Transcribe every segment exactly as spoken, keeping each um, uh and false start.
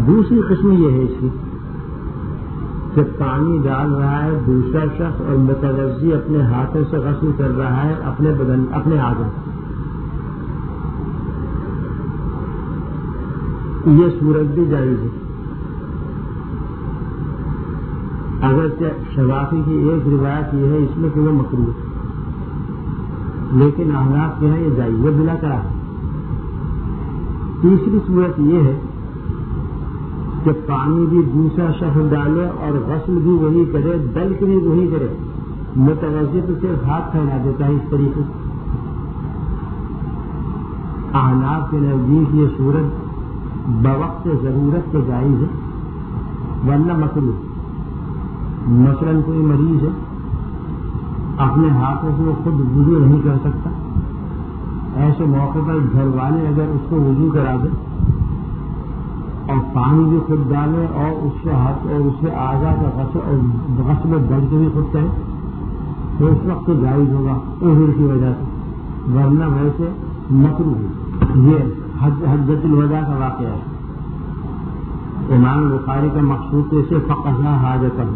دوسری قسم یہ ہے اس کی کہ پانی ڈال رہا ہے دوسرا شخص اور متوضی اپنے ہاتھوں سے غسل کر رہا ہے اپنے بدن اپنے ہاتھوں سے. یہ صورت بھی جائز ہے. اگرچہ شوافی کی ایک روایت یہ ہے اس میں کہ وہ مکروہ ہے، لیکن احناف کے ہیں یہ جائز ہے بلا کرا. تیسری صورت یہ ہے کہ پانی بھی دوسرا شخص ڈالے اور غسل بھی وہی کرے، دلک بھی وہی کرے، متوضی تو صرف ہاتھ پھیلا دیتا ہے اس طریقے سے. احناف کے نزدیک یہ صورت بوقت ضرورت کے جائز ہے ورنہ مکروہ. مثلاً کوئی مریض ہے، اپنے ہاتھوں سے وہ خود وضو نہیں کر سکتا، ایسے موقع پر گھر والے اگر اس کو وضو کرا دیں اور پانی بھی خود ڈالے اور اس سے ہاتھ اور اس سے اعضاء کا غسل اور غسل درد بھی خود کرے تو اس وقت تو جائز ہوگا عذر کی وجہ سے، ورنہ ویسے مکروہ ہے. یہ حجۃ الوداع کا واقعہ ہے. امام بخاری کا مقصود اسے فقہنا حاجت ہے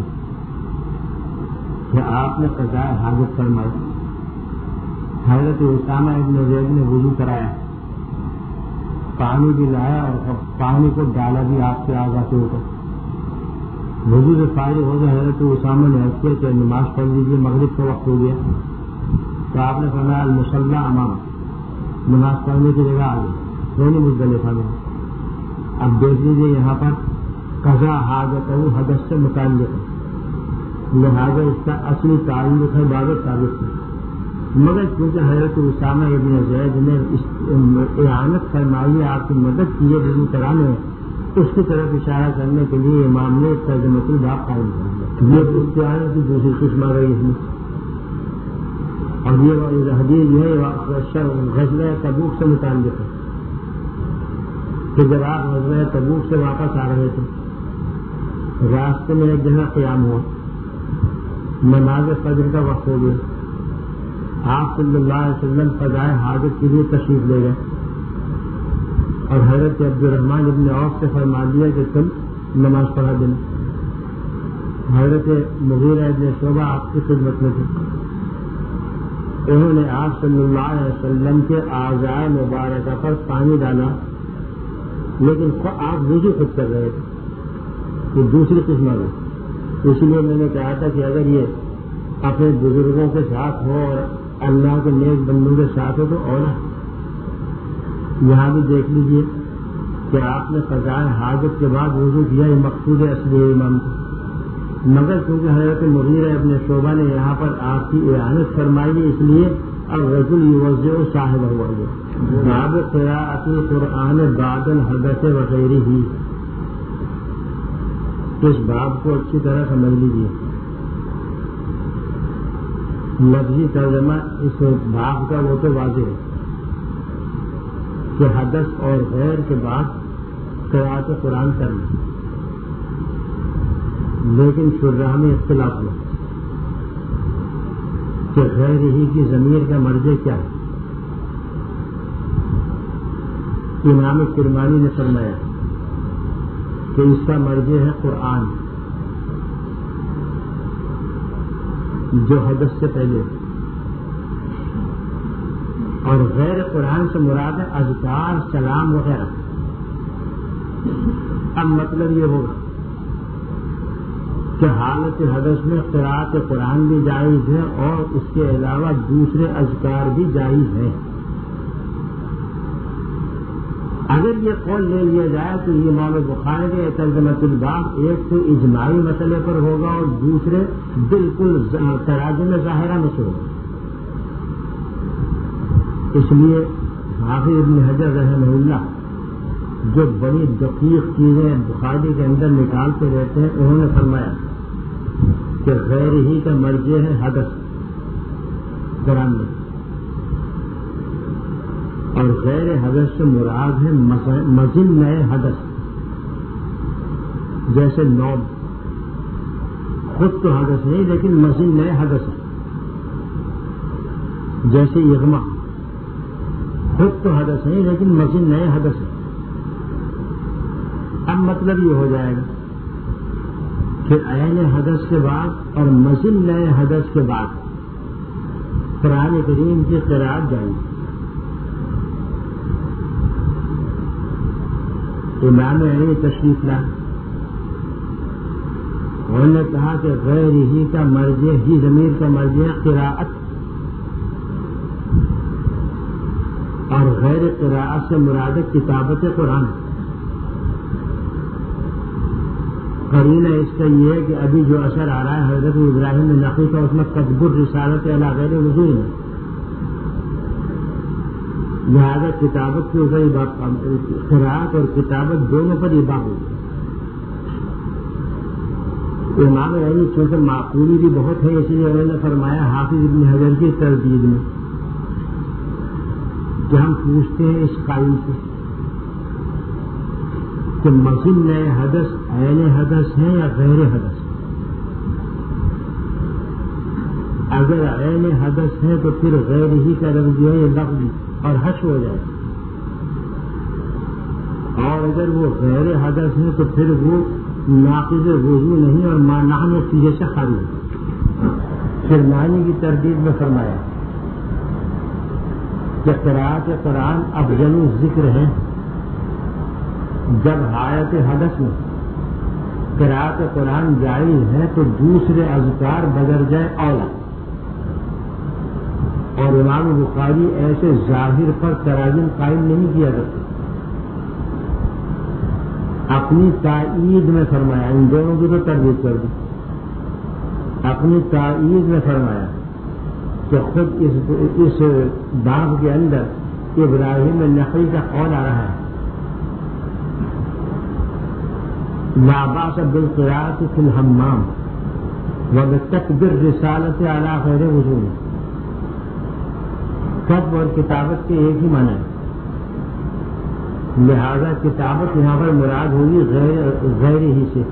کہ آپ نے قضاء حاجت فرمائی. حضرت اسامہ ابن زید نے وضو کرایا، پانی بھی لایا اور پانی کو ڈالا بھی آپ کے اعضاء کے اوپر. وضو سے فارغ ہو گئے حضرت اسامہ نے عرض کیا کہ نماز پڑھ لیجیے، مغرب کا وقت ہو گیا. تو آپ نے فرمایا المصلی امام، نماز پڑھنے کی جگہ آ گئی دونوں مزدلفہ میں. اب دیکھ لیجیے یہاں پر قضاء حاجت ہے، حدث سے متعلق ہے، لہٰذا اس کا اصلی تعلق ہے باب ثابت ہے. مگر چونکہ حضرت اسامہ ابن زید نے اعانت فرمائی ہے، آپ کی مدد کی ہے وضو کرانے میں، اس کی طرف اشارہ کرنے کے لیے امام نے ترجمۃ الباب قائم کر دیا. یہ استعانت کی دوسری قسم آ گئی اس میں. اور یہ حدیث جو ہے غزوہ تبوک سے متعلق ہے کہ جب آپ غزوہ تبوک سے واپس آ رہے تھے، راستے میں ایک جگہ قیام ہوا، نماز فجر کا وقت ہو گیا. آپ صلی اللہ علیہ وسلم قضاء حاجت کے لیے تشریف لے گئے اور حضرت عبدالرحمن ابن عوف سے فرما دیا کہ تم نماز پڑھا دینا. حضرت مغیرہ ابن شعبہ آپ کی خدمت میں تھے. انہوں نے آپ صلی اللہ علیہ وسلم کے اعضاء مبارکہ پر پانی ڈالا، لیکن آپ وضو خود کر رہے تھے. یہ دوسری قسم ہے. اس لیے میں نے کہا تھا کہ اگر یہ اپنے بزرگوں کے ساتھ ہو اور اللہ کے نیک بندوں کے ساتھ ہو تو اولا. یہاں بھی دیکھ لیجیے کہ آپ نے قضاء حاجت کے بعد وضو کیا، یہ مقصود اصلی امام کو. مگر چونکہ حضرت مغیرہ ابن شعبہ نے یہاں پر آپ کی اعانت فرمائی ہے، اس لیے الرجل یوزع صاحبہ ہوا ہے. باب قراءۃ القرآن بعد الحدث وغیرہ، اس باب کو اچھی طرح سمجھ لیجیے. لفظی ترجمہ اس باب کا وہ تو واضح ہے کہ حدث اور غیر کے بعد قراءت قرآن کرنا، لیکن شرح میں اختلاف ہوا کہ غیر ہی کی ضمیر کا مرجع کیا ہے. امام کرمانی نے فرمایا کہ اس کا مرجع ہے قرآن جو حدث سے پہلے، اور غیر قرآن سے مراد ہے اذکار، سلام وغیرہ. اب مطلب یہ ہوگا کہ حالت حدث میں قراءت قرآن بھی جائز ہے اور اس کے علاوہ دوسرے اذکار بھی جائز ہیں. اگر یہ قول لے لیا جائے تو یہ امام بخاری کے ترجمۃ الباب ایک تو اجماعی مسئلے پر ہوگا اور دوسرے بالکل تراجم ظاہرہ میں سے ہوگا. اس لیے حافظ ابن حجر رحمہ اللہ جو بڑی دقیق چیزیں بخاری کے اندر نکالتے رہتے ہیں، انہوں نے فرمایا کہ غیر ہی کا مرجع ہے حدث قرآن میں، اور غیر حدث سے مراد ہے مزید نئے حدث، جیسے نوم خود تو حدث نہیں لیکن مزید نئے حدث ہے. جیسے اغما خود تو حدث نہیں لیکن مزید نئے حدث ہے. اب مطلب یہ ہو جائے گا کہ عین حدث کے بعد اور مزید نئے حدث کے بعد قرآن کریم کی قرأت جاری. امام علی تشریف لا، انہوں نے کہا کہ غیر ہی کا مرجع ہی ضمیر کا مرجع قراءت، اور غیر قراءت سے مراد کتابت قرآن. قرینہ اس کا یہ ہے کہ ابھی جو اثر آ رہا ہے حضرت ابراہیم نقی کا، اس میں کتب الرسالت علی غیر وضوء میں، لہٰذا کتابت کے اوپر قراءت اور کتابت دونوں پر اباح ہوگی. امام علی چونکہ معقولی بھی بہت ہے، اسی لیے انہوں نے فرمایا حافظ ابن حجر کی تردید میں کہ ہم پوچھتے ہیں اس قائل سے کہ مزید نئے حدث عین حدث ہیں یا غیر حدث. اگر عین حدث ہے تو پھر غیر ہی کا لفظ جو ہے یہ لفظ اور حش ہو جائے، اور اگر وہ غیر حدث ہے تو پھر وہ ناقض وضو نہیں اور مانع نتیجے سے خارج ہے. پھر معنی کی تردید میں فرمایا کہ قراءت قرآن افضل ذکر ہے جب حالت حدث میں قراءت قرآن جائز ہے تو دوسرے اذکار بدر جائے اولا. اور امام بخاری ایسے ظاہر پر تراجم قائم نہیں کیا کرتے، اپنی تائید میں فرمایا، ان دونوں کی تو تردید کر دی، اپنی تائید میں فرمایا کہ خود اس اس باب کے اندر ابراہیم نقی کا قول آ رہا ہے لا باس بالقراءۃ فی الحمام وبالتکبیر رسالت علی غیر وضوء. کتب اور کتابت کے ایک ہی معنی ہے، لہذا کتابت یہاں پر مراد ہوگی غیر غیر ہی سے،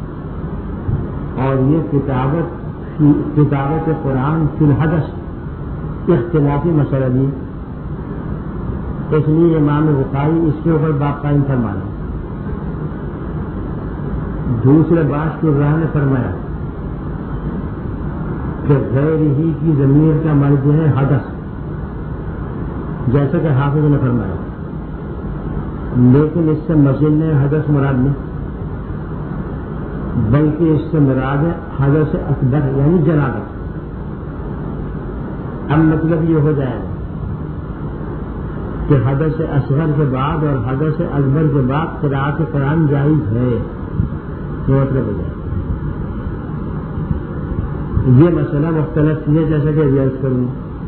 اور یہ کتابت کتابت قرآن فی الحدث اختلافی مسئلہ بھی، اس لیے امام بخاری اس کے اوپر باب قائم فرمانا. دوسرے باس کے راہ نے فرمایا کہ غیر ہی کی ضمیر کا مرجع ہے حدث، جیسا کہ حافظ نے فرمایا، لیکن اس سے مزید حدث مراد نہیں، بلکہ اس سے مراد ہے حدث اکبر یعنی جنابت. اب مطلب یہ ہو جائے گا کہ حدث اصغر کے بعد اور حدث اکبر کے بعد قراءت قرآن جائز ہے، یہ مطلب ہو جائے. یہ مسئلہ مختلف ہے جیسا کہ ریاض کروں،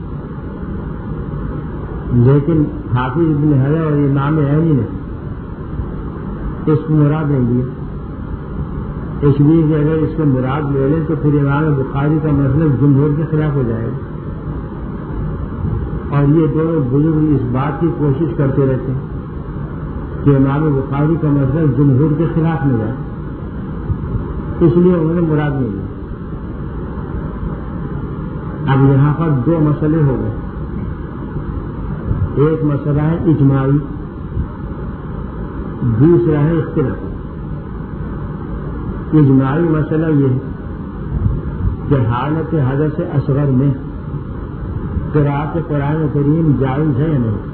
لیکن حافظ ابن حجر اور امام علی نے اس کو مراد نہیں دیا، اس لیے کہ اگر اس کو مراد لے لیں تو پھر امام بخاری کا مسلک جمہور کے خلاف ہو جائے گا، اور یہ دونوں بزرگ اس بات کی کوشش کرتے رہتے ہیں کہ امام بخاری کا مسلک جمہور کے خلاف نہ جائے، اس لیے انہوں نے مراد نہیں لیا. اب یہاں پر دو مسئلے ہو گئے، ایک مسئلہ ہے اجماعی، دوسرا ہے اختلافی. اجماعی مسئلہ یہ ہے کہ حالت حدث اصغر میں قراءت قرآن کریم جائز ہے یا نہیں.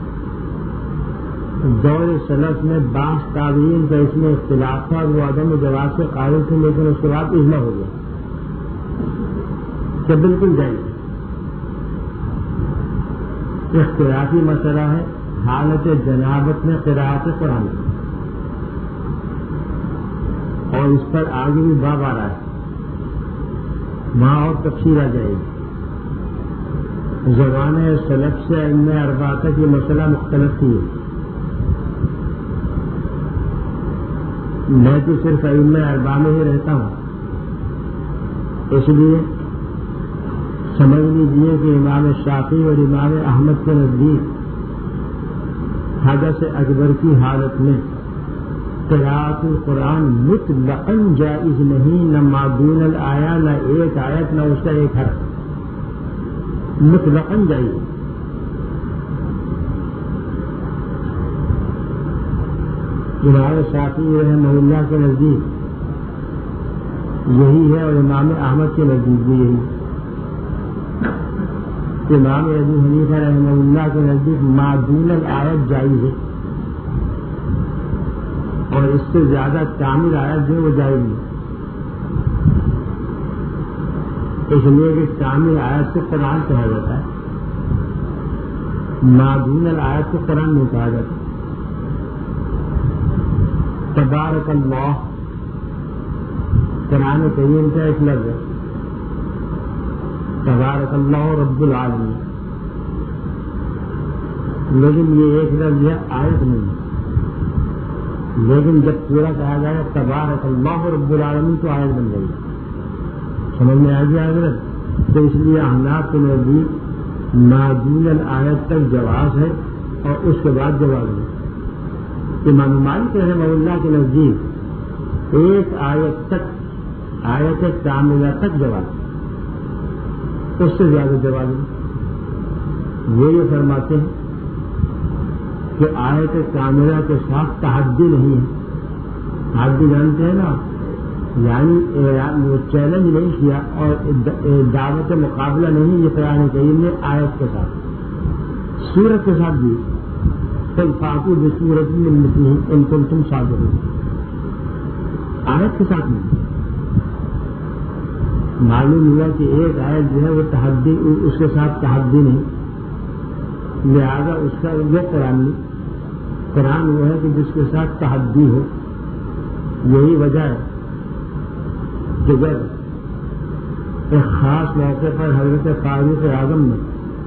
دور سلف میں بعض تابعین کا اس میں اختلاف تھا، وہ عدم جواز سے قائل تھے، لیکن اس کے بعد اجماع ہو گیا کہ بالکل جائز. اختلافی مسئلہ ہے حالت جنابت میں قراءت قرآن، اور اس پر آگے بھی باب آ رہا ہے، وہاں اور تفصیل آ جائے گی. زمانہ سلف سے ائمہ اربعہ تک یہ مسئلہ مختلف تھی. میں تو صرف ائمہ اربعہ میں ہی رہتا ہوں، اس لیے سمجھ لیجیے کہ امام شافعی اور امام احمد کے نزدیک حدث اکبر کی حالت میں قراءت القرآن مطلقاً جائز نہیں، نہ معدون الآیا، نہ ایک آیت، نہ اس کا ایک حرف، مطلقاً جائز. امام شافعی رحمہ اللہ کے نزدیک یہی ہے اور امام احمد کے نزدیک بھی یہی. امام ابو حنیفہ رحمہ اللہ کے نزدیک ما دون الآیت جائز ہے اور اس سے زیادہ کامل آیت جو وہ جائز نہیں، اس لیے کہ کامل آیت سے قرآن کہا جاتا ہے، ما دون الآیت سے قرآن نہیں کہا جاتا. تبارک اللہ قرآن کریم کا ایک لفظ ہے، تبارک اللہ رب العالمین، لیکن یہ ایک لفظ ہے، آیت نہیں. لیکن جب پورا کہا جائے تبارک اللہ رب العالمین تو آیت بن گئی. سمجھ میں آ گیا حضرت؟ تو اس لیے احناف کے نزدیک ما دون الآیت تک جواز ہے اور اس کے بعد جواز نہیں. امام مالک رحمہ اللہ کے نزدیک ایک آیت تک، آیت کاملہ تک جواز، اس سے زیادہ جواز نہیں. وہ یہ فرماتے ہیں کہ آیت کاملہ کے ساتھ تحدی نہیں ہے. تحدی جانتے ہیں نا، یعنی وہ چیلنج نہیں کیا اور دعوت مقابلہ نہیں یہ قرآن کریم نے آیت کے ساتھ، سورت کے ساتھ بھی قل فاتوا بسورۃ من مثلہ ان کنتم صادقین، آیت کے ساتھ نہیں. معلوم ہوا کہ ایک آیت جو ہے وہ تحدی، اس کے ساتھ تحدی نہیں، لہذا اس کا یہ قرآن نہیں. قرآن وہ ہے کہ جس کے ساتھ تحدی ہو. یہی وجہ ہے کہ جب ایک خاص موقع پر حضرت فاروق اعظم نے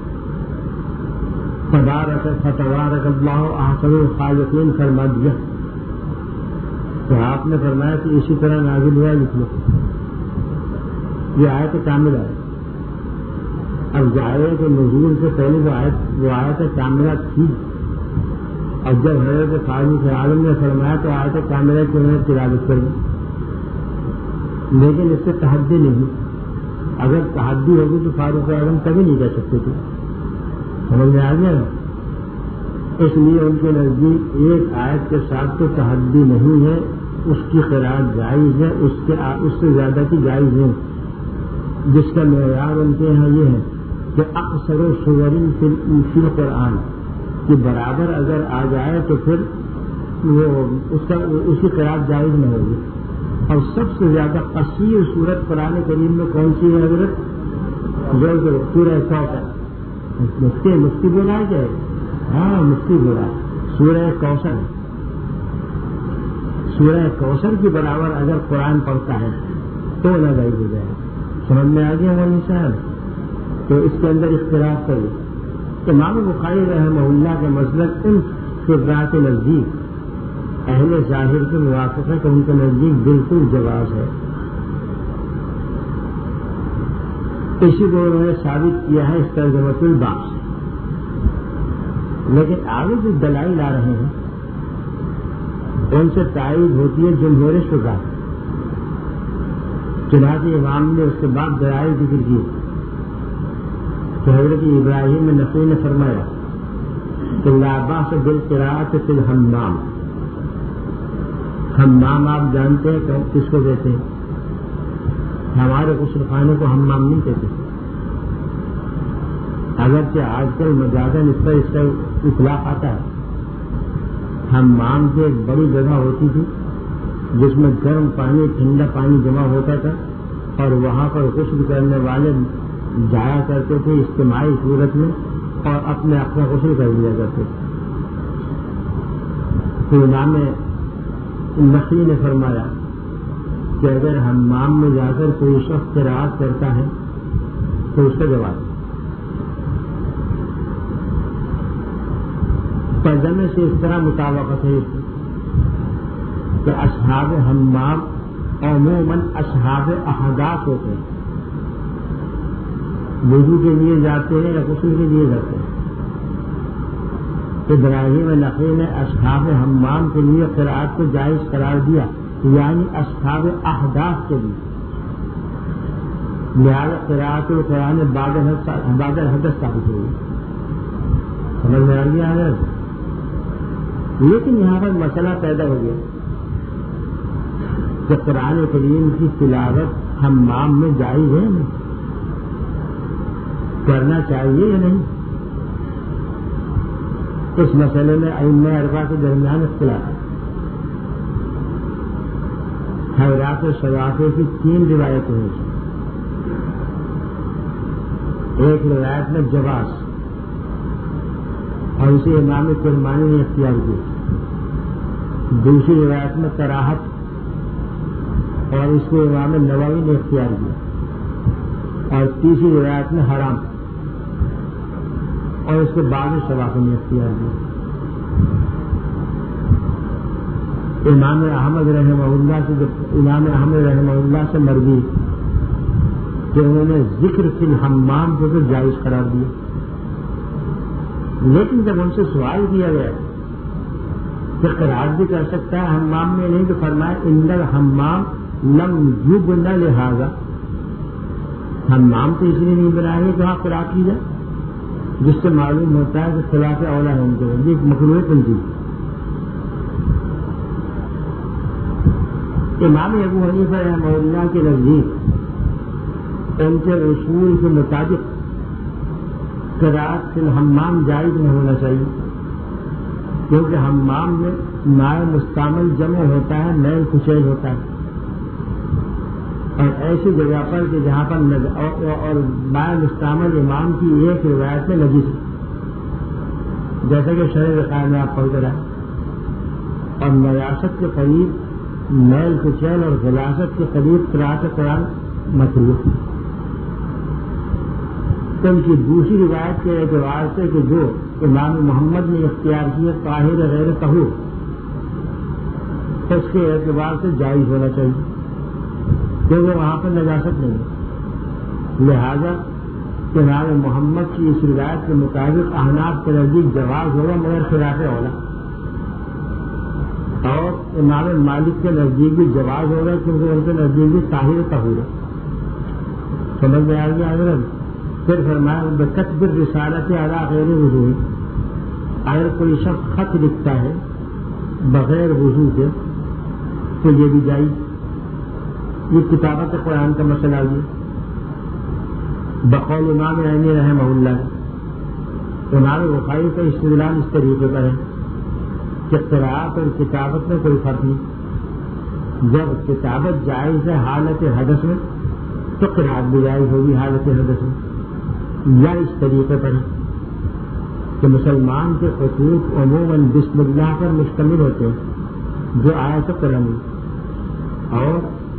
تبارک فتبارک اللہ احسن الخالقین فرما دیا تو آپ نے فرمایا کہ اسی طرح نازل ہوا لکھ لو. یہ آیت کاملہ ہے. اب ظاہر ہے کہ نزول سے پہلے جو آیت وہ آیت کاملہ تھی، اور جب حضرت فاروق اعظم نے فرمایا تو آیت کاملہ کی انہوں نے تلاوت کر دی، لیکن اس سے تحدی نہیں. اگر تحدی ہوگی تو فاروق اعظم کبھی نہیں کہہ سکتے تھے. سمجھ میں آ گیا؟ اس لیے ان کے نزدیک ایک آیت کے ساتھ تو تحدی نہیں ہے، اس کی قرآن جائز ہے، اس کے اس سے زیادہ کی جائز ہے. جس کا معیار ان کے یہاں یہ ہے کہ اکثر و سورین فی القرآن کہ برابر اگر آ جائے تو پھر وہ اس کا اس کی قرآن جائز نہ ہوگی. اور سب سے زیادہ قصیر صورت قرآن کریم میں کون سی ہے حضرت؟ سورہ کوثر. مفتی مفتی بولا ہے کیا؟ ہاں مفتی بولا. سورہ کوثر، سورہ کوثر کی برابر اگر قرآن پڑھتا ہے تو نہ جائز ہو جائے. سمجھ میں آ گیا مولانا صاحب؟ تو اس کے اندر اختلاف کرے. امام بخاری رحمہ اللہ کے مسلک ان فرقات کے نزدیک اہل ظاہر کے موافق ہے کہ ان کے نزدیک بالکل جواز ہے. اسی کو انہوں نے ثابت کیا ہے اس ترجمۃ الباب سے. لیکن آگے جو دلائل آ رہے ہیں ان سے تائید ہوتی ہے جمہور شدہ. چنانچہ امام نے اس کے بعد دلائل ذکر کیے کہ حضرت ابراہیم نقی نے فرمایا کہ لا باس بالقراءۃ فی الحمام. حمام آپ جانتے ہیں کہ کس کو کہتے ہیں؟ ہمارے غسل خانے کو حمام نہیں کہتے. اگرچہ آج کل مجازن اس پر اس کا اطلاق آتا ہے. حمام کی ایک بڑی جگہ ہوتی تھی جس میں گرم پانی ٹھنڈا پانی جمع ہوتا تھا اور وہاں پر غسل کرنے والے جایا کرتے تھے اجتماعی صورت میں اور اپنے اپنا غسل کر لیا کرتے تھے. تو امام نقی نے فرمایا کہ اگر حمام میں جا کر کوئی شخص قرات کرتا ہے تو اس کا جواب ترجمے سے اس طرح مطابقت ہے کہ اصحاب حمام عموماً اصحاب احداث ہوتے ہیں. وضو کے لیے جاتے ہیں یا غسل کے لیے جاتے ہیں. ابراہیم نقی نے اصحاب حمام کے لیے قرات کو جائز قرار دیا، یعنی اصحاب احداث کے لیے. لہٰذا قرات القرآن بعد الحدث ثابت ہوئی. سمجھ میں آ گیا ہے لیکن یہاں پر مسئلہ پیدا ہو گیا کہ قرآن کریم کی تلاوت حمام میں جائز ہے نہیں، کرنا چاہیے یا نہیں؟ اس مسئلے میں ائمہ اربعہ کے درمیان اختلاف ہے۔ حضرات شوافی کی تین روایتیں ہیں، ایک روایت میں جواز اور اسے امام کرمانی نے اختیار کی، دوسری روایت میں کراہت اور اس کو امام نووی نے اختیار کیا، اور تیسری روایت میں حرام اور اس کے بعد شوافی نے اختیار کیا۔ امام احمد رحمہ اللہ سے جب امام احمد رحمہ اللہ سے مروی کہ انہوں نے ذکر فی الحمام کو تو جائز قرار دیا، لیکن جب ان سے سوال کیا گیا کہ قرار بھی کر سکتا ہے حمام میں نہیں، تو فرمایا ان الحمام لم یبن لہذا، حمام تو اس لیے نہیں بنایا گیا کہ وہاں قرار کی جائے، جس سے معلوم ہوتا ہے کہ خلاف اولا ہے ان کے لیے ایک مکروہ تنظیم۔ امام ابو حنیفہ رحمہ اللہ کے نزدیک ان کے اصول کے مطابق قرأت فی الحمام جائز نہیں ہونا چاہیے، کیونکہ حمام میں مائع مستعمل جمع ہوتا ہے، میل کچیل ہوتا ہے، اور ایسی جگہ پر کہ جہاں پر اور مائع مستعمل امام کی ایک روایت میں نجس ہے، جیسا کہ شرح رقائع میں آپ پڑھ کر آئے، اور نجاست کے قریب میل کچیل اور غلاظت کے قریب قرأت قرآن مکروہ۔ تو ان کی دوسری روایت کے اعتبار سے کہ جو امام محمد نے اختیار کیا طاہر غیر طہور، اس کے اعتبار سے جائز ہونا چاہیے، کیونکہ وہاں پر نجاست نہیں ہے، لہذا امام محمد کی اس روایت کے مطابق احناف کے نزدیک جواز ہوگا مگر خلاف اولا، اور امام مالک کے نزدیک بھی جواز ہوگا کیونکہ ان کے نزدیک بھی طاہر طہور ہے۔ سمجھ میں آ گیا حضرت؟ پھر فرمایا بکتب الرسالۃ علی غیر وضو، اگر کوئی شخص خط لکھتا ہے بغیر وضو کے تو یہ بھی جائز، یہ کتابت قرآن کا مسئلہ ہے بقول امام عینی رحمہ اللہ۔ امام بخاری کا استدلال اس طریقے پر ہے کہ قرأت اور کتابت میں کوئی فرق نہیں، جب کتابت جائز ہے حالت حدث میں تو قرأت بھی جائز ہوگی حالت حدث میں، یا اس طریقے پر کہ مسلمان کے خطوط عموماً بسم اللہ پر مشتمل ہوتے ہیں جو آیت قرآن، اور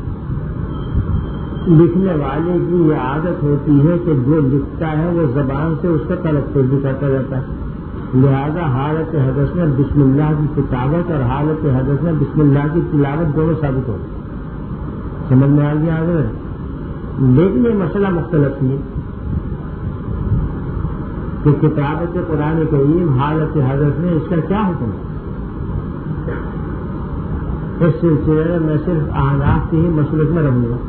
لکھنے والے کی یہ عادت ہوتی ہے کہ جو لکھتا ہے وہ زبان سے اس کا تلفظ بھی کرتا جاتا ہے، لہذا حالت حدث میں بسم اللہ کی کتابت اور حالت حدث میں بسم اللہ کی تلاوت دونوں ثابت ہوتی۔ سمجھ میں آ گیا حضرت؟ لیکن یہ مسئلہ مختلف نہیں کہ کتابت قرآن کریم حالت حدث میں اس کا کیا حکم ہے۔ اس سلسلے میں میں صرف احناف کے ہی مسلک میں رہوں گا،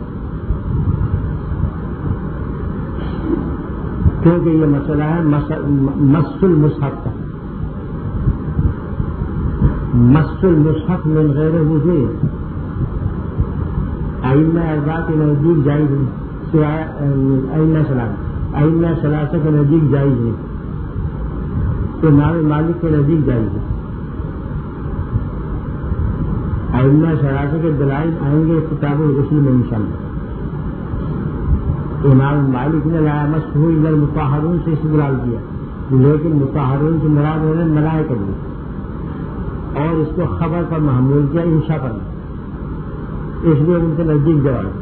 کیونکہ یہ مسئلہ ہے مس المصحف کا، مس المصحف من غیر وضو ائمہ اربعہ کے نزدیک جائز نہیں، سوائے ائمہ ثلاثہ ائمہ ثلاثہ کے نزدیک جائز نہیں، تو امام مالک کے نزدیک جائز نہیں۔ ائمہ ثلاثہ کے دلائل آئیں گے کتاب الغسل میں انشاءاللہ۔ امام مالک نے لا یمسہ الا المطہرون سے استدلال کیا، لیکن مطہرون کی مراد انہوں نے ملائکہ دی اور اس کو خبر پر محمول کیا انشاء پر، اس لیے ان کے نزدیک جواب۔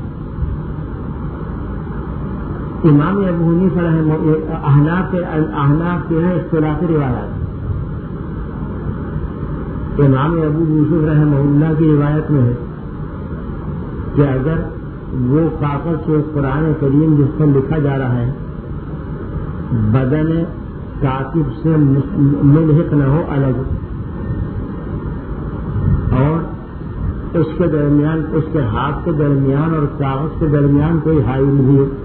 امام ابو حنیفہ رحمہ احناف کے احناف کے ہیں اختلافی روایات۔ امام ابو یوسف رحمہ اللہ کی روایت میں ہے کہ اگر وہ کاغذ سے قرآن کریم جس پر لکھا جا رہا ہے بدن کاتب سے ملحق نہ ہو الگ، اور اس کے درمیان اس کے ہاتھ کے درمیان اور کاغذ کے درمیان کوئی حائل بھی ہو،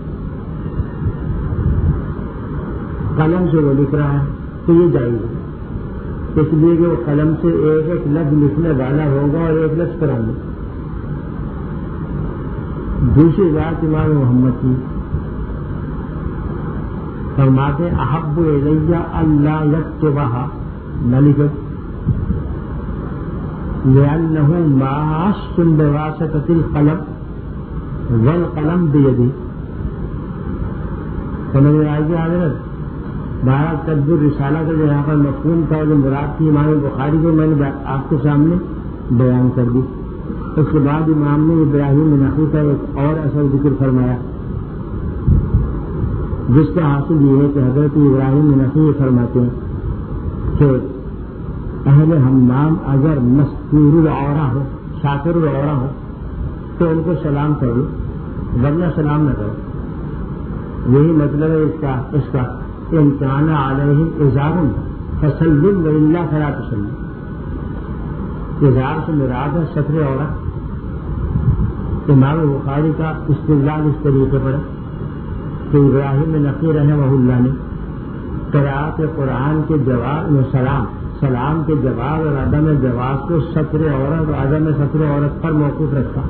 قلم سے وہ لکھ رہا ہے تو یہ جائز ہے۔ اس لیے کہ وہ قلم سے ایک ایک لفظ لکھنے والا ہوگا اور ایک لفظ پڑھانے. دوسری بات امام محمد کی فرماتے احب الیہ اللہ یکتبہا نہ لکھے لأنه معاص بواسطة القلم والقلم بیدی. سمجھ میں آئی گیا حضرت؟ بارہ تدبر رسالہ کا جو یہاں پر مفہوم تھا جو مراد تھی امام بخاری کو میں نے آپ کے سامنے بیان کر دی. اس کے بعد امام نے ابراہیم نخعی کا ایک اور اثر ذکر فرمایا جس کا حاصل یہ ہے کہ حضرت ابراہیم نخعی یہ فرماتے ہیں کہ اہل حمام اگر مستور العورہ ہو شاکر العورہ ہو تو ان کو سلام کرو ورنہ سلام نہ کرو. یہی مطلب ہے اس کا اس کا امکان علیہ اظہار فسلم وللہ فلا تسلم. اظہار سے مراد ہے ستر عورت. امام بخاری کا استدلال اس طریقے پر کہ ابراہیم نقی رحمہ اللہ نے قرأت قرآن کے جواب میں سلام سلام کے جواب اور عدم جواب کو ستر عورت اور عدم ستر عورت پر موقوف رکھا.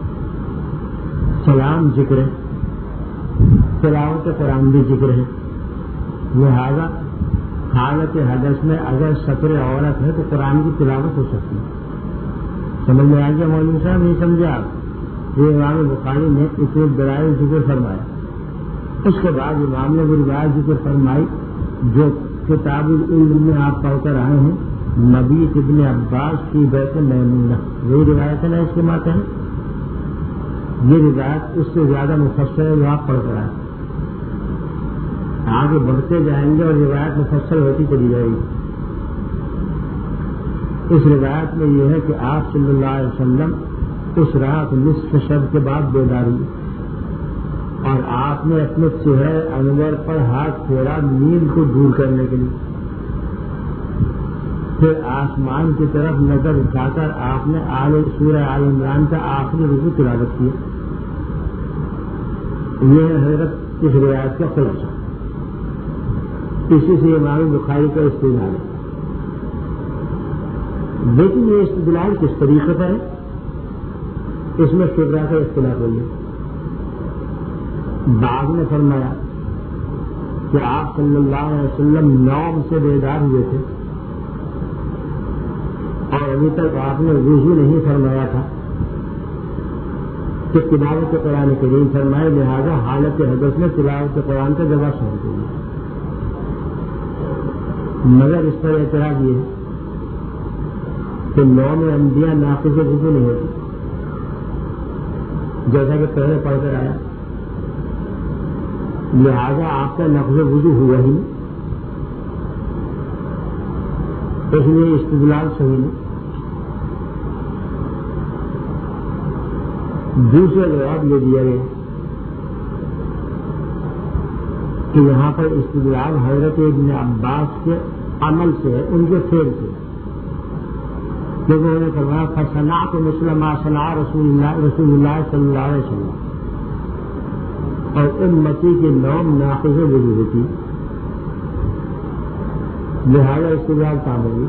سلام ذکر ہے, تلاوت قرآن بھی ذکر ہے, لہذا حالت حدث میں اگر ستر عورت ہے تو قرآن کی تلاوت ہو سکتی ہے. سمجھ میں آ گیا مولوی صاحب؟ نہیں سمجھے آپ؟ یہ امام بخاری نے اتنے دلائل ذکر فرمایا. اس کے بعد امام نے وہ روایت ذکر فرمائی جو کتاب العلم میں آپ پڑھ کر آئے ہیں, نبی ابن عباس کی بیت میمونہ. وہی روایت ہے نا اس کے ماتے ہیں. یہ روایت اس سے زیادہ مفصل ہے جو آپ پڑھ کر آئے. آگے بڑھتے جائیں گے اور روایت مفصل ہوتی چلی جائے گی. اس روایت میں یہ ہے کہ آپ صلی اللہ علیہ وسلم اس رات نصف شب کے بعد بیدار ہوئے اور آپ نے اپنے چہرے انور پر ہاتھ پھیرا نیند کو دور کرنے کے لیے. پھر آسمان کی طرف نظر اٹھا کر آپ نے آل سورہ آل عمران کا آخری رکوع تلاوت کیا. یہ ہے حضرت اس روایت کا خلاصہ. اسی سے امام بخاری کا استدلال ہے. لیکن یہ استدلال کس طریقے پر ہے اس میں شبرا کا اختلاف ہوئی ہے. بعض نے فرمایا کہ آپ صلی اللہ علیہ وسلم نوم سے بیدار ہوئے تھے اور ابھی تک آپ نے وضو نہیں فرمایا تھا کہ تلاوت قرآن کریم فرمائے, لہذا حالت حدث میں تلاوت قرآن کا جواب سمجھ گئی. مگر اس پر اعتراض یہ ہے کہ نوم انبیاء ناقص وضو نہیں ہوتی, جیسا کہ پہلے پڑھ کر آیا, لہذا آپ کا نقض وضو ہوا ہی نہیں. اس لیے استدلال صحیح نہیں. دوسرا جواب یہ دیا گیا کہ یہاں پر استدلال حضرت ابن عباس کے عمل سے ہے, ان کے فعل سے, کیونکہ انہوں نے فرمایا فصنعت مثل ما صنع رسول اللہ رسول اللہ صلی اللہ علیہ وسلم, اور امتی کی نوم ناقص وضو ہوتی, لہذا استدلال کام ہوگی.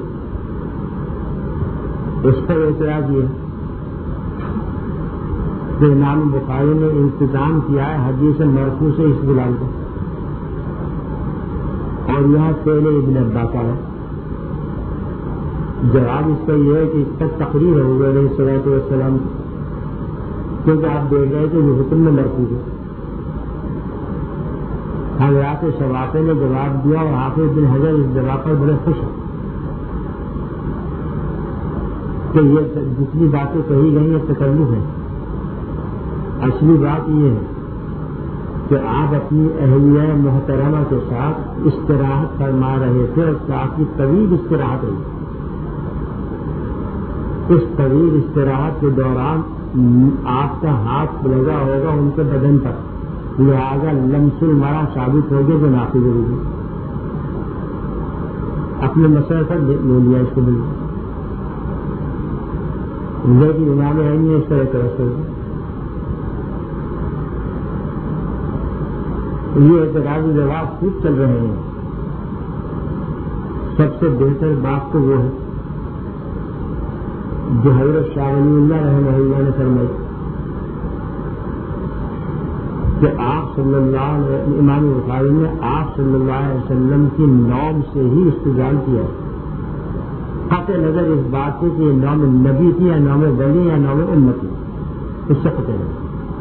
اس پر اعتراض یہ ہے کہ امام بخاری نے انتظام کیا ہے حدیث مرفوع سے استدلال کو, اور یہاں فعل ابن عباس ہے. جواب اس کا یہ ہے کہ اس پر تقریر ہو گئے علیہ الصلوۃ والسلام, کیونکہ آپ دیکھ رہے کہ یہ حکم میں مرفوع ہے. حضرات شوافی نے جواب دیا اور حافظ بن حجر اس جواب پر بڑے خوش ہیں کہ یہ جتنی باتیں کہی گئی ہیں تکلف ہے. اصلی بات یہ ہے کہ آپ اپنی اہلیہ محترمہ کے ساتھ استراحت فرما رہے تھے اور کافی طویل استراحت رہی. اس طویل استراحت کے دوران آپ کا ہاتھ لگا ہوگا ان کے بدن پر, لہذا لمس المرا ثابت ہو گیا جو نافذ ہوگی. اپنے مسئلہ پر لے لیا اس کو ملے, لیکن امام عین نے اس طرح طرح سے یہ اعتراضی جواب خود چل رہے ہیں سب سے بہتر بات تو وہ ہے جو حضرت شاہ ولی اللہ رحمہ اللہ نے فرمائی کہ آپ صلی اللہ علیہ امام بخاری نے آپ صلی اللہ علیہ وسلم کی نوم سے ہی استدلال کیا ہے، قطع نظر اس بات سے کہ یہ نوم نبی تھی یا نوم ولی یا نوم امتی، اس سے قطع نظر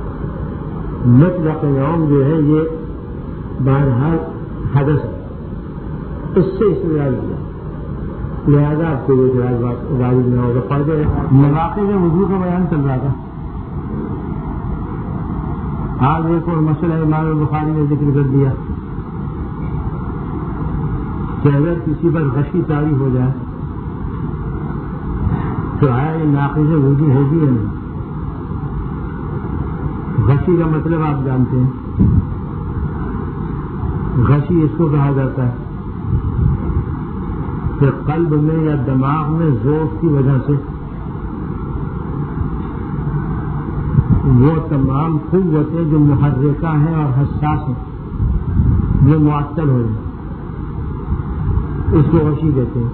مطلق نوم جو ہے یہ بہرحال حدث ہے، اس سے استدلال کیا، لہٰذا آپ کو یہ واضح نہ ہوگا۔ پردے مواقع میں وضو کا بیان چل رہا تھا، آج ایک اور مسئلہ امام بخاری نے ذکر کر دیا کہ اگر کسی پر غشی طاری ہو جائے تو آیا یہ ناقض وضو ہوگی یا نہیں؟ غشی کا مطلب آپ جانتے ہیں، غشی اس کو کہا جاتا ہے کہ قلب میں یا دماغ میں ذوق کی وجہ سے وہ تمام قوتیں جو محرکہ ہیں اور حساس ہیں وہ معطل ہو جائیں، اس کو غشی کہتے ہیں۔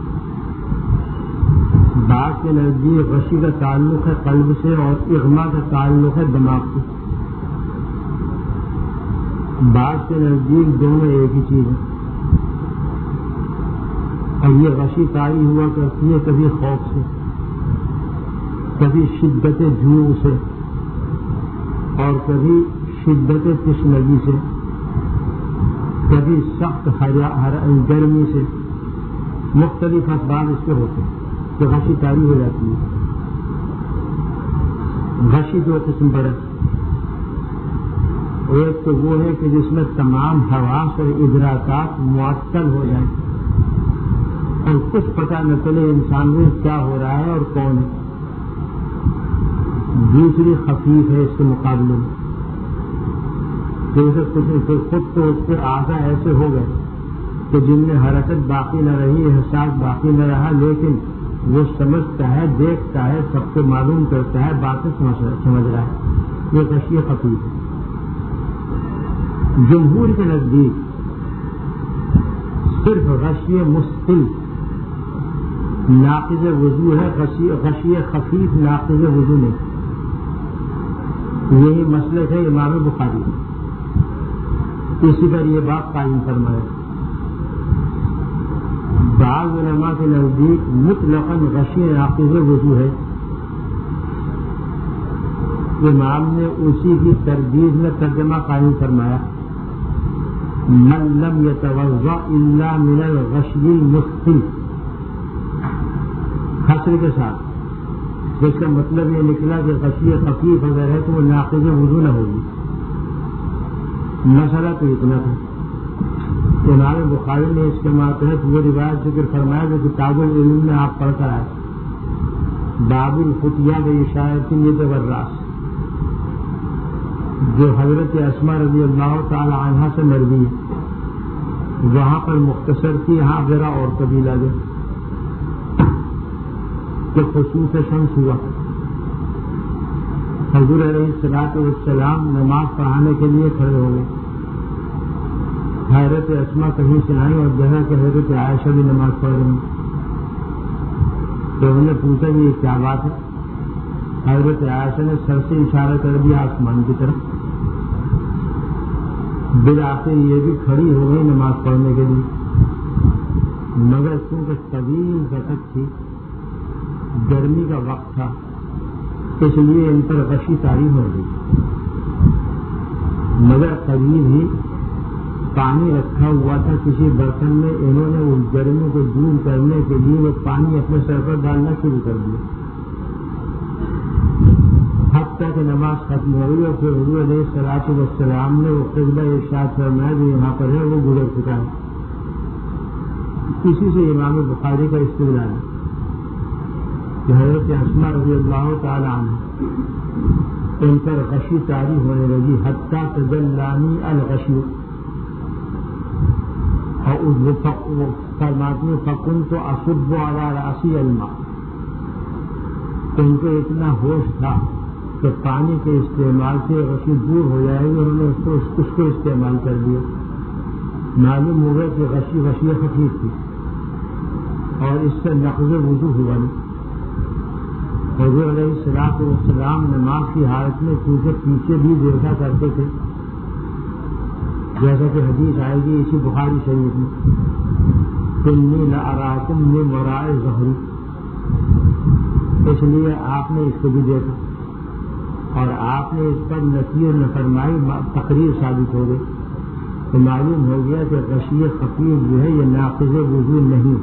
بعض کے نزدیک غشی کا تعلق ہے قلب سے اور اغما کا تعلق ہے دماغ سے، بعض کے نزدیک دونوں ایک ہی چیز ہے، اور یہ غشی طاری ہوا کرتی ہے کبھی خوف سے، کبھی شدت جوع سے، اور کبھی شدت تشنگی سے، کبھی سخت گرمی سے، مختلف اسباب اس کے ہوتے ہیں کہ غشی طاری ہو جاتی ہے۔ غشی دو قسم پر ہے، ایک تو وہ ہے کہ جس میں تمام حواس اور ادراکات معطل ہو جائیں اور کچھ پتہ نہ چلے انسان میں کیا ہو رہا ہے اور کون ہے۔ دوسری خفیف ہے اس کے مقابلے میں، جیسے کچھ خود تو اس کے اعضاء ایسے ہو گئے کہ جن میں حرکت باقی نہ رہی، احساس باقی نہ رہا، لیکن وہ سمجھتا ہے، دیکھتا ہے، سب کو معلوم کرتا ہے، باتیں سمجھ رہا ہے، یہ غشی خفیف ہے۔ جمہور کے نزدیک صرف غشی مستقل ناقض وضو ہے، غشی خفیف ناقض وضو نہیں، یہی مسلک ہے امام بخاری، اسی پر یہ بات قائم فرمایا۔ بعض علماء کے نزدیک مطلقاً غشی ناقض وضو ہے، امام نے اسی کی تردید میں ترجمہ قائم فرمایا، من لم يتوضأ الا من الغشی المثقل، حصر کے ساتھ، جس کا مطلب یہ نکلا کہ غشی خفیف اگر ہے تو وہ ناقض وضو نہ ہوگی۔ مسئلہ تو اتنا تھا، امام بخاری نے اس کے ماتحت وہ روایت ذکر فرمایا جو کتاب العلم میں آپ پڑھ کر آئے، باب الفتیہ باشارۃ الید والراس، جو حضرت اسماء رضی اللہ تعالی عنہا سے مروی ہے، وہاں پر مختصر تھی، یہاں ذرا اور طویل آ گیا کہ خصوص شمس ہوا، حضور علیہ الصلوۃ والسلام نماز پڑھانے کے لیے کھڑے ہو گئے، حضرت اسماء کہیں سے آئیں اور جگہ کہ حضرت عائشہ بھی نماز پڑھ رہی، تو انہوں نے پوچھا یہ کیا بات ہے؟ حضرت عائشہ نے سر سے اشارہ کر دیا آسمان کی طرف، بالآخر یہ بھی کھڑی ہو گئی نماز پڑھنے کے لیے، مگر چونکہ طویل وقت تھی، گرمی کا وقت تھا، اس لیے ان پر غشی طاری ہو گئی، مگر قریب ہی پانی رکھا ہوا تھا کسی برتن میں، انہوں نے اس گرمی کو دور کرنے کے لیے وہ پانی اپنے سر پر ڈالنا شروع کر دیا، حتیٰ کہ نماز ختم ہو گئی اور پھر حضور علیہ الصلوۃ والسلام نے وہ قبلہ ارشاد فرمایا جو یہاں پر ہے وہ گزر چکا ہے۔ اسی سے امام بخاری کا استدلال ہے کہ حضرت اسماء رضی اللہ تعالی عنہ ان پر غشی طاری ہونے لگی، حتیٰ تجلانی الغشی، اور اس فرماتی میں فکنت اصب علی راسی الماء، ان کو اتنا ہوش تھا کہ پانی کے استعمال سے غشی دور ہو جائے گی، انہوں نے اس کو اس کو استعمال کر دیا، معلوم ہو گیا کہ غشی غشی خفیف تھی، اور اس سے نقض وضو ہوا نہیں. حضور علیہ الصلوۃ والسلام نماز کی حالت میں چونکہ پیچھے بھی دیکھا کرتے تھے، جیسا کہ حدیث آئے گی اسی بخاری شریف میں، انی لأراکم من وراء ظہری، اس لیے آپ نے اس کو بھی دیکھا اور آپ نے اس پر نفی و نافرمائی تقریر ثابت ہو گئی. تو معلوم ہو گیا کہ غشی خفیف جو ہے یہ ناقض وضو نہیں،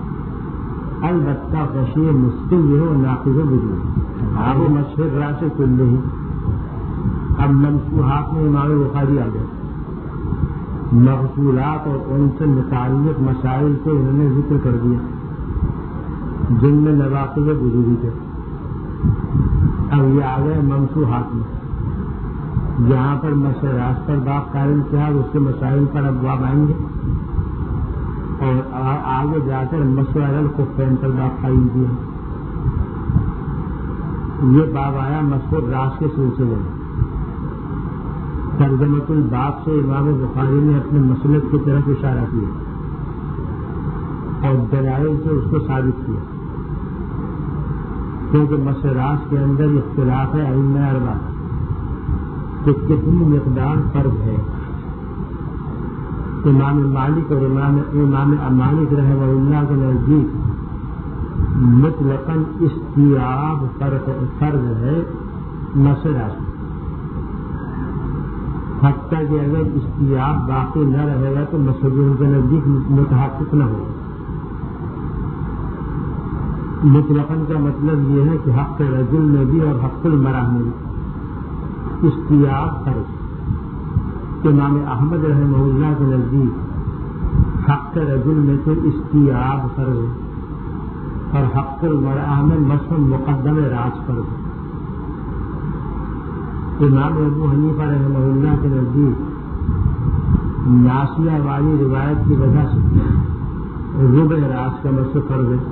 البتہ غشی مسکل جو ہے وہ ناقض وضو ہے. آپ مشہور راہ سے کل نہیں. اب منصوحات میں امام بخاری آ گئے، مغسولات اور ان سے متعلق مسائل کو انہوں نے ذکر کر دیا جن میں نواقض وضو بھی تھے. اب یہ آ گئے منصوحات میں، جہاں پر مسائل پر باب قائم کیا اس کے مسائل پر اب باب آئیں گے، اور آگے جا کر مسائل الخفین پر باب قائم کیا. یہ باب آیا مسعود راس کے سلسلے میں. ترجمۃ الباب سے امام بخاری نے اپنے مسلک کی طرف اشارہ کیا اور دلائل سے اس کو ثابت کیا، کیونکہ مسراس کے اندر اختلاف ہے ائمہ اربعہ کہ کتنی مقدار فرض ہے. امام مالک اور امام امام مالک رحمہ اللہ کے نزدیک مطلقاً استیاب فرض ہے مسراس، حتیٰ کہ اگر استیاب باقی نہ رہے گا تو مسجدوں کے نزدیک متحقق نہ ہوگا. مطلقاً کا مطلب یہ ہے کہ حق رجل میں بھی اور حق المرأہ میں بھی استیاب فرض. امام احمد رحمہ اللہ کے نزدیک حق رجل میں تو استیاب فرض ہے اور حق المرأہ میں مسح مقدم راس فرض ہے. امام ابو حنیفہ رحمہ اللہ کے نزدیک ناسیہ والی روایت کی وجہ سے ربع راس کا مسح فرض ہے.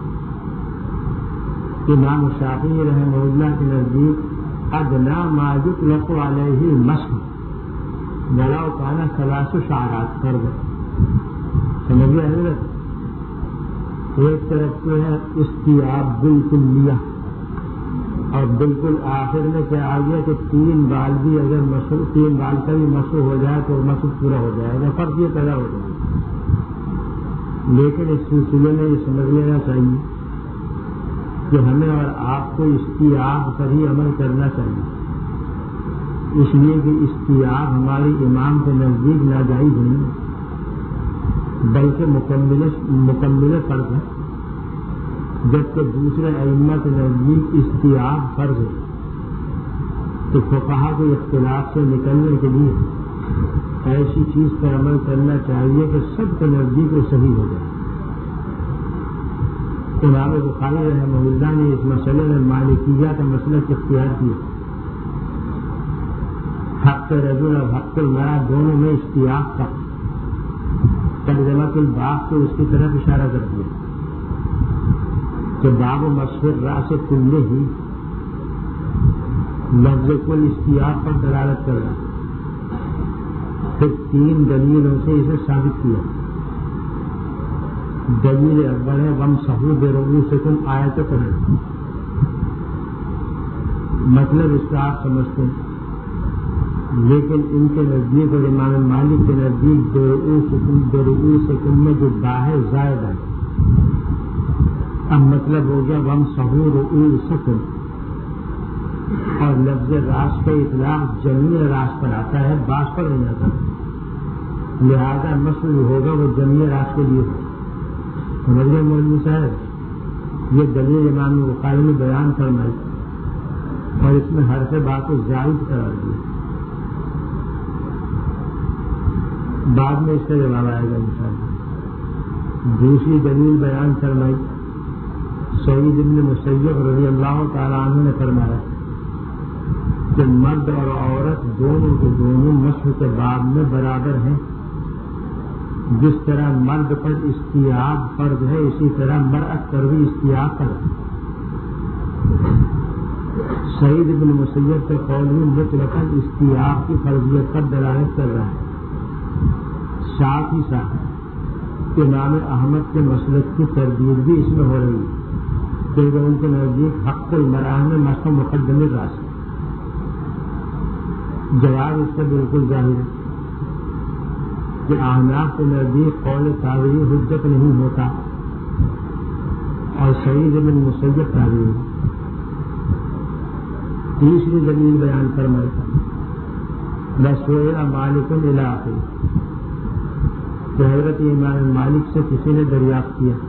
امام شافعی رحمہ اللہ کے نزدیک ادنا ما یطلق علیہ مسح ولو کان ثلاث شعرات فرض ہے. سمجھے حضرت؟ ایک طرف سے ہے استیاب بالکل لیا اور بالکل آخر میں کیا آ گیا کہ تین بال بھی اگر مسح تین بال کا بھی مسح ہو جائے تو مسح پورا ہو جائے گا، فرض یہ پیدا ہو جائے گا. لیکن اس سلسلے میں یہ سمجھ لینا چاہیے کہ ہمیں اور آپ کو استیاب پر ہی عمل کرنا چاہیے، اس لیے کہ استیاب ہماری امام کے نزدیک ناجائز نہیں بلکہ مکمل مکمل فرض ہے، جبکہ دوسرے ائمہ کے نزدیک استیاب فرض ہے. تو فقہا کے اختلاف سے نکلنے کے لیے ایسی چیز پر عمل کرنا چاہیے کہ سب کے نزدیک وہ صحیح ہو جائے. امام بخاری رحمہ اللہ نے اس مسئلے میں مالکیہ کا مسلک اختیار کیا. حق رجل اور حق المرأہ دونوں میں استیاب کا ترجمۃ الباب سے اس کی طرف اشارہ کر دیا کہ باب و مسعود راس کلے ہی لفظ کل استیاب پر دلالت کر رہا. پھر تین دلیلوں سے اسے ثابت کیا. دلیل اکبر ہے وامسحوا برؤوسکم آیت پڑھیں، مطلب اس کا آپ سمجھتے ہیں، لیکن ان کے نزدیک اور امام مالک کے نزدیک برؤوسکم برؤوسکم میں جو با ہے زائد ہے. اب مطلب ہو گیا وامسحوا رؤوسکم، اور لفظ راس کا اطلاق جمیع راس پر آتا ہے، باس پر نہیں آتا، لہذا مسح ہوگا وہ جمیع راس کے لیے. سمجھ گئے مولوی صاحب؟ یہ دلیل امام بخاری نے بیان فرمائی اور اس میں ہر سے بات کو زائد قرار دیا. بعد میں اس کا جواب آئے گا انشاءاللہ. دوسری دلیل بیان فرمائی سعید بن مسیب رضی اللہ تعالیٰ عنہ نے فرمایا کہ مرد اور عورت دونوں کے دونوں مسح کے باب میں برابر ہیں. جس طرح مرد پر استیاب فرض ہے اسی طرح مرأت پر بھی استیاب فرض ہے. سعید بن مسیب کے قول میں مطلقاً استیاب کی فرضیت پر دلالت کر رہا ہے. ساتھ ہی ساتھ امام احمد کے مسلک کی تردید بھی اس میں ہو رہی ہے، کیونکہ ان کے نزدیک حق المرام میں مسح مقدم راس ہے۔ جواب اس سے بالکل ظاہر ہے کہ احناف کے نزدیک قول تابعی حجت نہیں ہوتا اور سعید بن مسیب تابعی ہے۔ تیسری دلیل بیان فرمائی لسئل مالک الی آخر، کہ حضرت امام مالک سے کسی نے دریافت کیا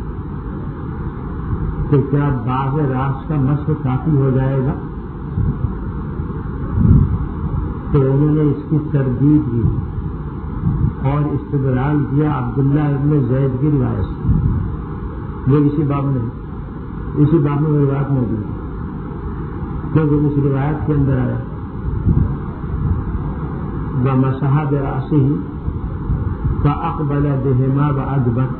کہ کیا باغ راس کا مسح کافی ہو جائے گا، تو انہوں نے اس کی تردید کی اور استدلال کیا عبداللہ ابن زید کی روایت سے۔ وہ اسی باب میں اسی باب میں روایت موجود ہے، کیونکہ اس روایت کے اندر آیا وَمَسَحَ بِرَأْسِهِ فَأَقْبَلَ بِهِمَا وَأَدْبَرَ،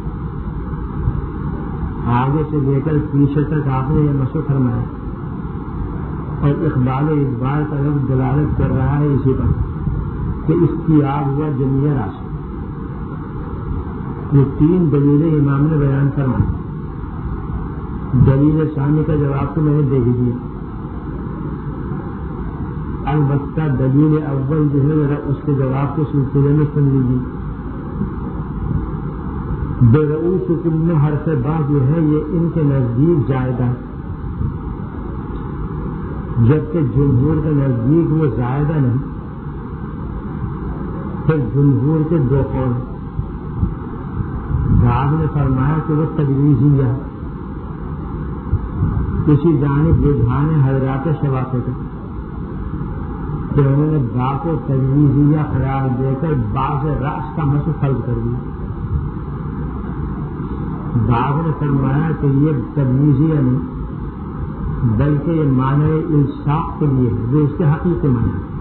آگے سے لے کر پیچھے تک آپ نے یہ مسح فرمایا اور اقبال و ادبار کا لفظ دلالت کر رہا ہے اسی پر کہ اختیار ہوا جمیع راس۔ یہ تین دلیلیں امام نے بیان فرمائی۔ دلیل ثانی کا جواب تو میں نے دے ہی دیا، البتہ دلیل اول جو ہے ذرا اس کے جواب کے سلسلے میں سن لیجیے۔ برؤوسکم میں حرف با جو ہے یہ ان کے نزدیک زائدہ ہے، جبکہ جمہور کے نزدیک وہ زائدہ نہیں۔ پھر جمہور کے دو قول، بعض نے فرمایا کہ وہ تجویزیہ ہے، کسی جانب رجحان حضرات شوافی کو، کہ انہوں نے با کو تجویزیہ قرار دے کر باغ راس کا مسح فرض کر دیا۔ بعض نے فرمایا کہ یہ تجویزیہ نہیں بلکہ یہ معنی الصاق کے لیے ہے، جو اس کے حقیقی معنی ہے۔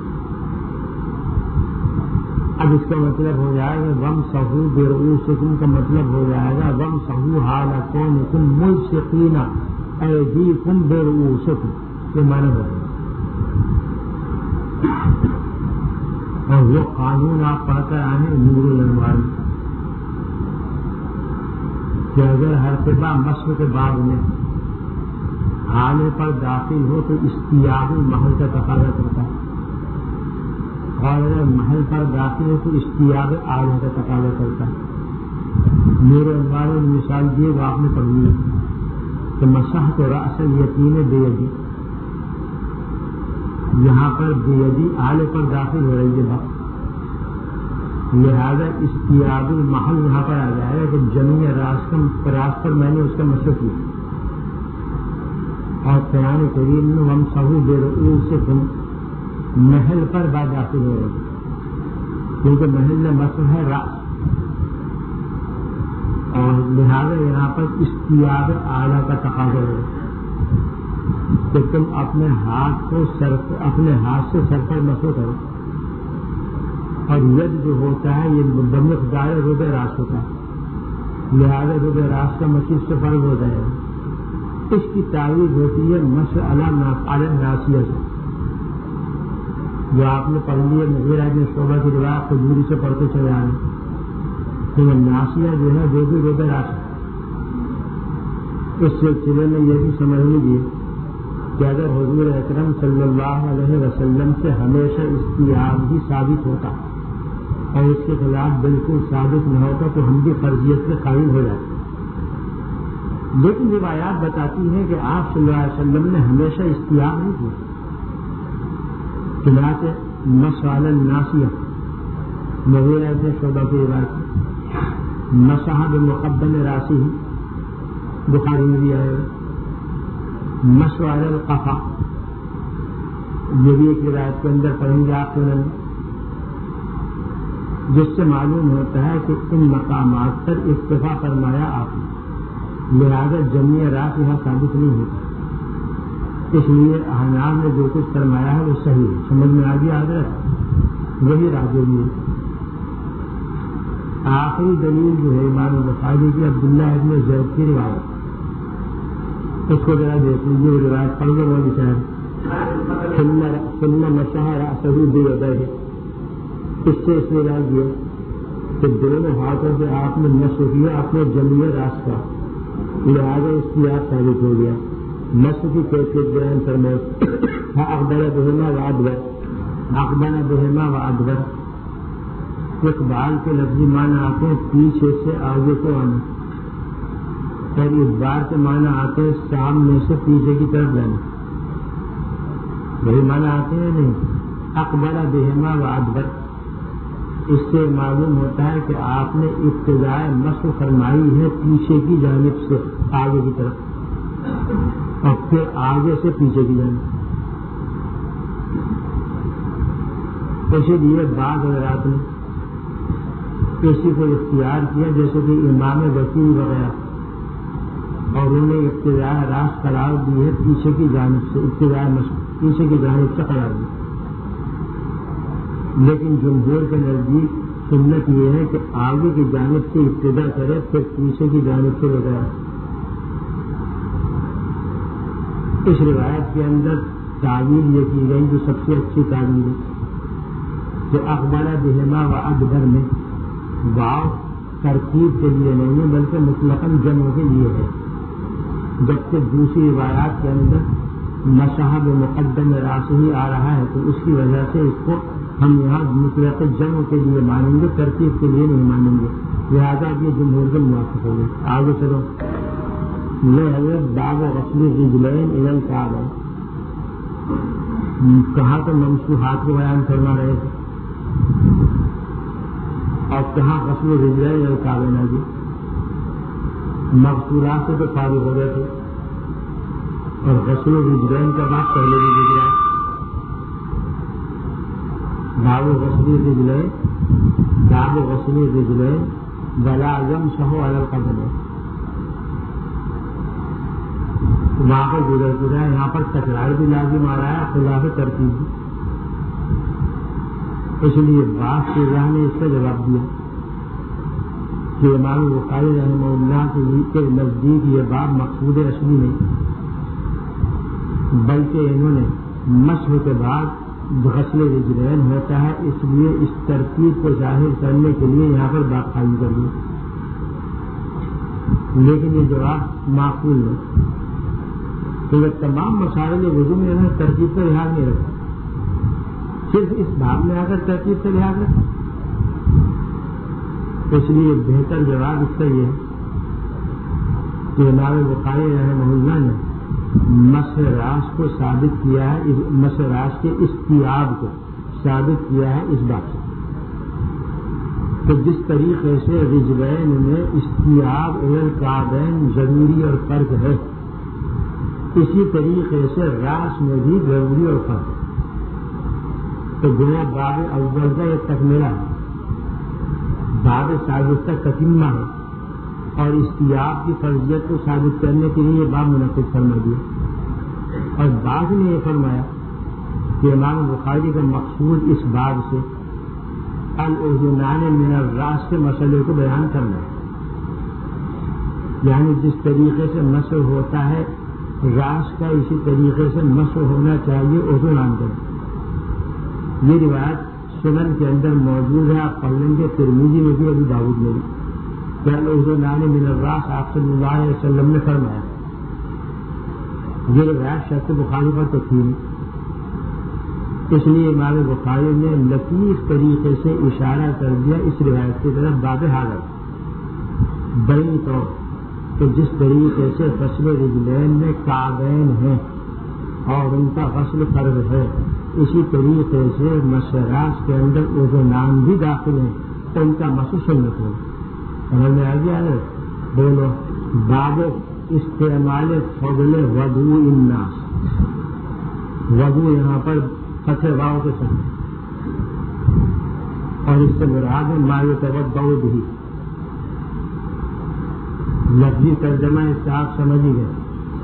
اب اس کا مطلب ہو جائے گا وَامْسَحُوا بِرُؤُوسِكُمْ کا مطلب ہو جائے گا وَامْسَحُوا حَالَ كَوْنِكُمْ مُلْصِقِينَ أَيْدِيكُمْ بِرُؤُوسِكُمْ، یہ معنی ہوگا۔ اور وہ قانون آپ پڑھ کر آئیں نور الانوار، کہ اگر ہر طبع مسح کے بعد میں حالے پر داخل ہو تو استیاب محل کا تقاضا کرتا ہے، اور اگر محل پر داخل ہو تو استیاب آلہ کا تقاضا کرتا ہے۔ نور الانوار میں مثال دیے وہ آپ نے پڑھی ہے کہ مسحت رأس الیتیم بیدی، یہاں پر بیدی آلے پر داخل ہو رہی ہے بات، لہذا استیاب المحل یہاں پر آ جائے گا کہ جمیع راس راس پر میں نے اس کا مسح کیا۔ اور قرآن کریم میں وَامْسَحُوا بِرُؤُوسِكُمْ محل پر بات داخل ہو رہی ہے، کیونکہ محل میں مسح ہے راس، اور لہذا یہاں پر استیاب اعلیٰ کا تقاضا ہے کہ تم اپنے ہاتھ کو سر اپنے ہاتھ سے سر پر مسح کرو، اور ید جو ہوتا ہے یہ بمقدار ربع راس ہوتا ہے، لہذا ربع راس کا مسح سے فرض ہو جائے گا۔ اس کی تعریف ہوتی ہے مسح علی ناسیہ سے، جو آپ نے پڑھ لی ہے مغیرہ بن شعبہ کی روایت کو دوری سے پڑھتے چلے آئے، تو ناسیہ جو ہے وہ بھی ربع راس ہے۔ اس سلسلے میں یہ بھی سمجھ لیجیے کہ اگر حضور اکرم صلی اللہ علیہ وسلم سے ہمیشہ استیاب ہی ثابت ہوتا اور اس کے خلاف بالکل ثابت نہ ہوتا تو ہم بھی فرضیت سے قائل ہو جاتے، لیکن روایات بتاتی ہیں کہ آپ صلی اللہ علیہ وسلم نے ہمیشہ استیاب نہیں کیا۔ چنانچہ مسح علی الناسیہ مغیرہ بن شعبہ کی روایت، مسح بمقدم راسہ بخاری میں بھی آئے گا، مسح علی القفا یہ بھی ایک روایت کے اندر پڑھیں گے آپ نے، جس سے معلوم ہوتا ہے کہ ان مقامات پر اکتفا فرمایا آپ نے، لہذا جمیع راس یہاں ثابت نہیں ہوتا، اس لیے احناف نے جو کچھ فرمایا ہے وہ صحیح ہے۔ سمجھ میں آ گیا حضرت؟ وہی راجی ہے۔ آخری دلیل جو ہے امام بخاری کی عبداللہ ابن زید کی روایت، اس کو ذرا دیکھ لیجیے، وہ روایت پڑھ کر وہ بچار سننا مسح رأسہ بیدیہ، اس سے اس نے راج دیا کہ دونوں ہاتھوں سے آپ نے نصب کیا اپنے جمعی راس کا، لہٰذا اس کی آپ ثابت ہو گیا. نصب کی کیفیت بیان فرمائے. اقبل بہما و ادبر، اقبل بہما و ادبر. اقبال کے لفظی معنی آتے ہیں پیچھے سے آگے کو آنا، اور اس بار کے معنی آتے ہیں سامنے سے پیچھے کی طرف جانا. وہی معنی آتے ہیں نہیں. اقبل بہما و ادبر، اس سے معلوم ہوتا ہے کہ آپ نے ابتدائے مشق فرمائی ہے پیچھے کی جانب سے آگے کی طرف، اور پھر آگے سے پیچھے کی جانب. اسی لیے بعض حضرات نے کسی کو اختیار کیا جیسے کہ امام وکیل وغیرہ، اور انہیں ابتدائے راست قرار دی ہے پیچھے کی جانب سے، ابتدائے مشق پیچھے کی جانب سے قرار دی. لیکن جمہور کے نزدیک سنت یہ ہے کہ آگے کی جانب سے ابتدا کرے پھر پیچھے کی جانب سے وغیرہ. اس روایت کے اندر تعویل یہ کی گئی جو سب سے اچھی تعویل ہے کہ اقبل بہما و ادبر میں واو ترکیب کے لیے نہیں ہے بلکہ مطلقاً جمع کے لیے ہے، جبکہ دوسری روایات کے اندر مصحب مقدم راس ہی آ رہا ہے تو اس کی وجہ سے اس کو ہم یہاں مطلق جمع کے لیے مانیں گے، ترکیب کے لیے نہیں مانیں گے. لہٰذا اب یہ جمہور کے موافق ہوگی. آگے چلو. یہ حضرت باب غسل الرجلین الی الکعبین، کہاں تو ممسوحات کو بیان فرما رہے تھے اور کہاں غسل الرجلین الی الکعبین آ گئی. مغسولات سے تو فارغ ہو گئے تھے اور غسل الرجلین کا بات پہلے بھی گزرا ہے. باب غسل الرجلین، باب غسل الرجلین ولا یمسح علی القدمین، وہاں پر گزر چکا ہے. یہاں پر تکرار بھی لازم آ رہا ہے، خلاف ترتیب بھی. اس لیے بعض شیعہ نے اس کا جواب دیا کہ امام بخاری رحمہ اللہ کے نزدیک یہ باب مقصود اصلی نہیں، بلکہ انہوں نے مسح کے بعد غسل رجلین ہوتا ہے، اس لیے اس ترتیب کو ظاہر کرنے کے لیے یہاں پر بات قائم کر دی. لیکن یہ جواب معقول نہیں، کیونکہ تمام مسائل وضو میں انہوں نے ترتیب کا لحاظ نہیں رکھا، صرف اس باب میں آ کر ترتیب کا لحاظ رکھا. اس لیے بہتر جواب اس کا یہ ہے کہ امام بخاری رحمہ اللہ نے مسح راس کو ثابت کیا ہے، مسح راس کے استیاب کو ثابت کیا ہے اس بات سے کہ جس طریقے سے رجلین میں استیاب الی الکعبین ضروری اور فرض ہے، اسی طریقے سے راس میں بھی ضروری اور فرض ہے. تو گویا باب اول کا یہ تکملہ ہے، باب ثابت کا تتمہ ہے، اور استیاب کی فرضیت کو ثابت کرنے کے لیے یہ باب منعقد فرما دیا. اور بعض نے یہ فرمایا کہ امام بخاری کا مقصود اس باب سے الاذنان من الراس کے مسئلے کو بیان کرنا ہے، یعنی جس طریقے سے مسح ہوتا ہے راس کا اسی طریقے سے مسح ہونا چاہیے اذنان کا. یہ روایت سنن کے اندر موجود ہے، آپ پڑھ لیں گے. ترمذی میں بھی، ابو داؤد میں بھی. الاذنان من الراس آپ صلی اللہ علیہ وسلم نے فرمایا. یہ روایت شرط بخاری پر تکمیل، اس لیے امام بخاری نے لطیف طریقے سے اشارہ کر دیا اس روایت کی طرف باب حالت بین طور کہ جس طریقے سے غسل رجلین میں کعبین ہیں اور ان کا غسل فرض ہے، اسی طریقے سے مسح راس کے اندر اذنان بھی داخل ہیں، ان کا مسح سنت ہے. سمجھ میں آ گیا ہے؟ بولو. باب استعمال فضل وضوء الناس، وضو یہاں پر فتح واو کے ساتھ، اور اس سے مراد ما یتوضأ به. لفظی ترجمہ اس سے آپ سمجھ ہی گئے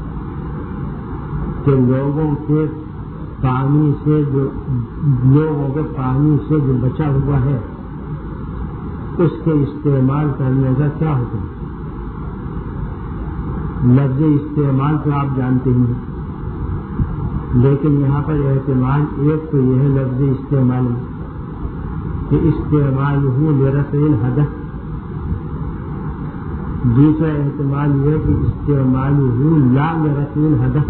کہ لوگوں کے پانی سے جو لوگوں کے پانی سے جو بچا ہوا ہے اس کے استعمال کرنے کا کیا حکم. لفظ استعمال تو آپ جانتے ہی ہیں، لیکن یہاں پر احتمال ایک تو یہ ہے لفظ استعمال کہ استعمال ہو لرفع الحدث، دوسرا احتمال یہ کہ استعمال ہو لا لرفع الحدث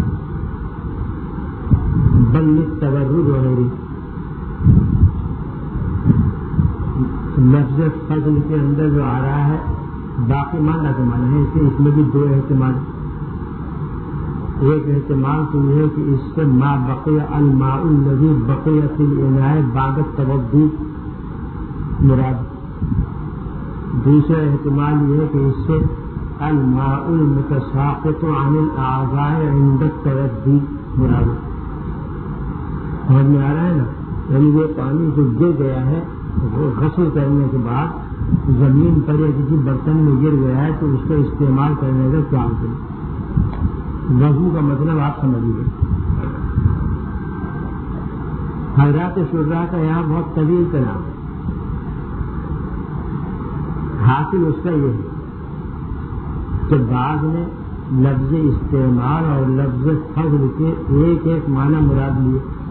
بل للتبرد وغیرہ. لفظ فضل کے اندر جو آ رہا ہے باقی معنی کا معنی ہے، اس میں بھی دو احتمال. ایک احتمال تو یہ ہے کہ اس سے ما بقی الماء الذی بقی فی الاناء بعد التوضؤ مراد. دوسرا احتمال یہ ہے کہ اس سے الماء المتساقط عن الاعضاء عند التوضؤ مراد. سمجھ میں آ رہا ہے نا؟ یعنی وہ پانی جو گر گیا ہے وہ غسل کرنے کے بعد زمین پر یا کسی برتن میں گر گیا ہے تو اس کو استعمال کرنے کا کیا حکم. وضو کا مطلب آپ سمجھیے. حضرات شرح کا یہاں بہت طویل کلام ہے. حاصل اس کا یہ ہے کہ بعض میں لفظ استعمال اور لفظ فضل کے ایک ایک معنی مراد لیے.